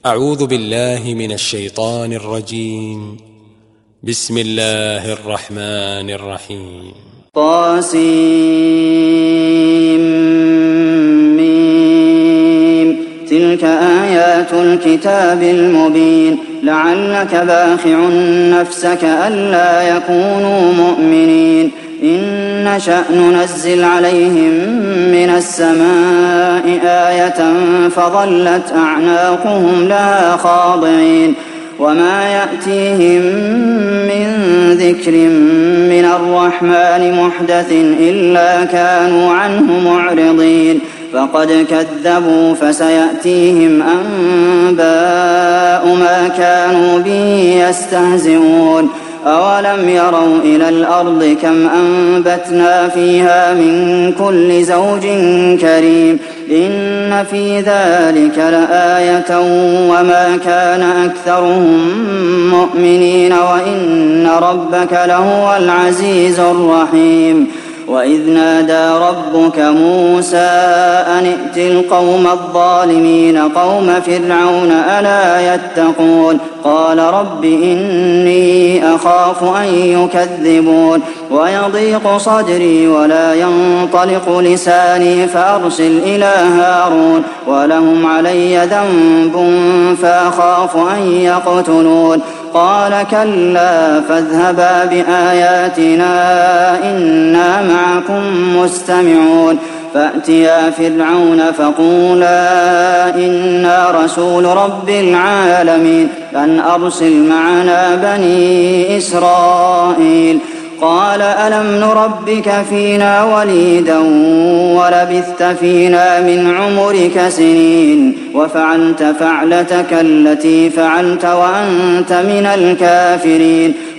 أعوذ بالله من الشيطان الرجيم. بسم الله الرحمن الرحيم. طاسيم تلك آيات الكتاب المبين لعلك باخع نفسك ألا يكونوا مؤمنين إن نشأ ننزل عليهم من السماء آية فظلت أعناقهم لها خاضعين وما يأتيهم من ذكر من الرحمن محدث إلا كانوا عنه معرضين فقد كذبوا فسيأتيهم أنباء ما كانوا به يستهزئون أولم يروا إلى الأرض كم أنبتنا فيها من كل زوج كريم إن في ذلك لآية وما كان أكثرهم مؤمنين وإن ربك لهو العزيز الرحيم وإذ نادى ربك موسى أن ائت القوم الظالمين قوم فرعون ألا يتقون قال رب إني أخاف أن يكذبون ويضيق صدري ولا ينطلق لساني فأرسل إلى هارون ولهم علي ذنب فأخاف أن يقتلون قال كلا فاذهبا بآياتنا إنا معكم مستمعون فأتيا فرعون فقولا إنا رسول رب العالمين أن أرسل معنا بني إسرائيل قال ألم نربك فينا وليدا ولبثت فينا من عمرك سنين وفعلت فعلتك التي فعلت وأنت من الكافرين